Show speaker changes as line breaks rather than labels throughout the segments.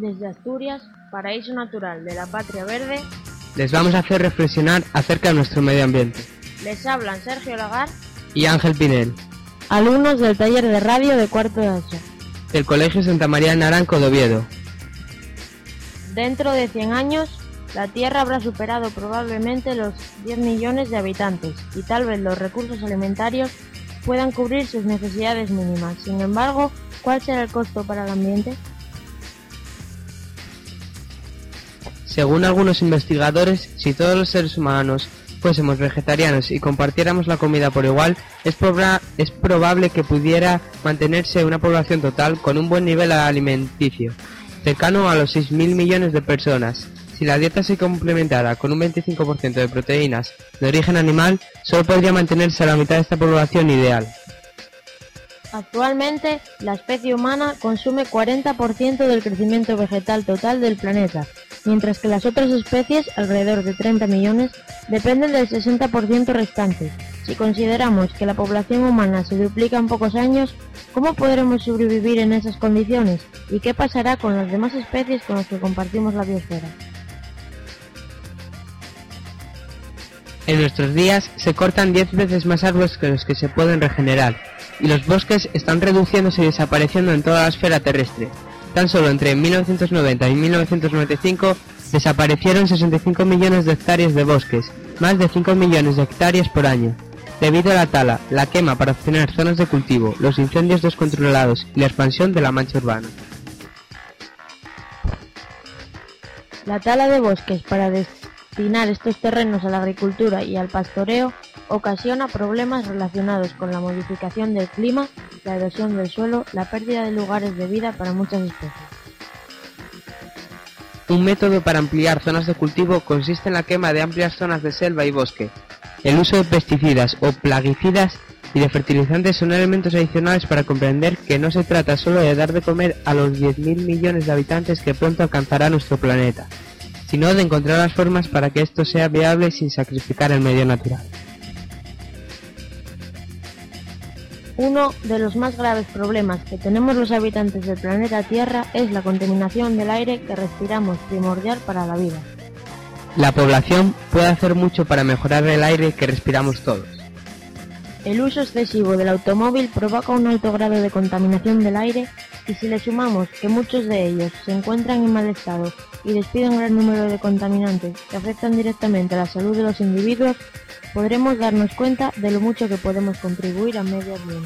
Desde Asturias, paraíso natural de la Patria Verde,
les vamos a hacer reflexionar acerca de nuestro medio ambiente.
Les hablan Sergio Lagar
y Ángel Pinel,
alumnos del taller de radio de cuarto de ESO,
del Colegio Santa María de Naranco de Oviedo.
Dentro de 100 años, la Tierra habrá superado probablemente los 10 millones de habitantes y tal vez los recursos alimentarios puedan cubrir sus necesidades mínimas. Sin embargo, ¿cuál será el costo para el ambiente?
Según algunos investigadores, si todos los seres humanos fuésemos vegetarianos y compartiéramos la comida por igual, es probable que pudiera mantenerse una población total con un buen nivel alimenticio, cercano a los 6.000 millones de personas. Si la dieta se complementara con un 25% de proteínas de origen animal, solo podría mantenerse a la mitad de esta población ideal.
Actualmente, la especie humana consume 40% del crecimiento vegetal total del planeta, mientras que las otras especies, alrededor de 30 millones, dependen del 60% restante. Si consideramos que la población humana se duplica en pocos años, ¿cómo podremos sobrevivir en esas condiciones? ¿Y qué pasará con las demás especies con las que compartimos la biosfera?
En nuestros días se cortan 10 veces más árboles que los que se pueden regenerar, y los bosques están reduciéndose y desapareciendo en toda la esfera terrestre. Tan solo entre 1990 y 1995 desaparecieron 65 millones de hectáreas de bosques, más de 5 millones de hectáreas por año, debido a la tala, la quema para obtener zonas de cultivo, los incendios descontrolados y la expansión de la mancha urbana.
La tala de bosques para destinar estos terrenos a la agricultura y al pastoreo ocasiona problemas relacionados con la modificación del clima, la erosión del suelo, la pérdida de lugares de vida para muchas especies.
Un método para ampliar zonas de cultivo consiste en la quema de amplias zonas de selva y bosque. El uso de pesticidas o plaguicidas y de fertilizantes son elementos adicionales para comprender que no se trata solo de dar de comer a los 10.000 millones de habitantes que pronto alcanzará nuestro planeta, sino de encontrar las formas para que esto sea viable sin sacrificar el medio natural.
Uno de los más graves problemas que tenemos los habitantes del planeta Tierra es la contaminación del aire que respiramos, primordial para la vida.
La población puede hacer mucho para mejorar el aire que respiramos todos.
El uso excesivo del automóvil provoca un alto grado de contaminación del aire y si le sumamos que muchos de ellos se encuentran en mal estado y despiden un gran número de contaminantes que afectan directamente a la salud de los individuos, podremos darnos cuenta de lo mucho que podemos contribuir al medio ambiente.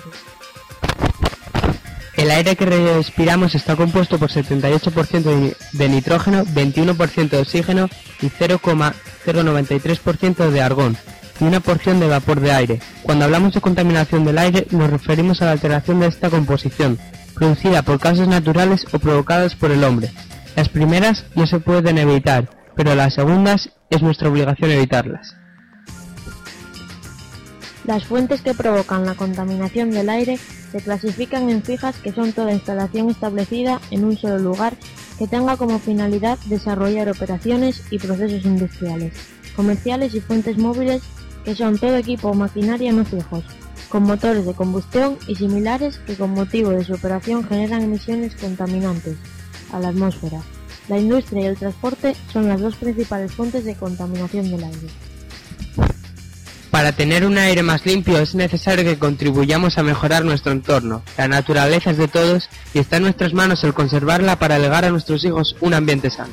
El aire que respiramos está compuesto por 78% de nitrógeno, 21% de oxígeno y 0,093% de argón, y una porción de vapor de aire. Cuando hablamos de contaminación del aire, nos referimos a la alteración de esta composición, producida por causas naturales o provocadas por el hombre. Las primeras no se pueden evitar, pero las segundas es nuestra obligación evitarlas.
Las fuentes que provocan la contaminación del aire se clasifican en fijas, que son toda instalación establecida en un solo lugar que tenga como finalidad desarrollar operaciones y procesos industriales, comerciales y fuentes móviles, que son todo equipo o maquinaria no fijos, con motores de combustión y similares que con motivo de su operación generan emisiones contaminantes a la atmósfera. La industria y el transporte son las dos principales fuentes de contaminación del aire.
Para tener un aire más limpio es necesario que contribuyamos a mejorar nuestro entorno. La naturaleza es de todos y está en nuestras manos el conservarla para legar a nuestros hijos un ambiente sano.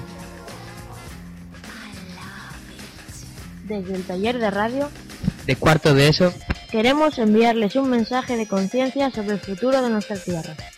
Desde el taller de radio
de cuarto de ESO,
queremos enviarles un mensaje de conciencia sobre el futuro de nuestra tierra.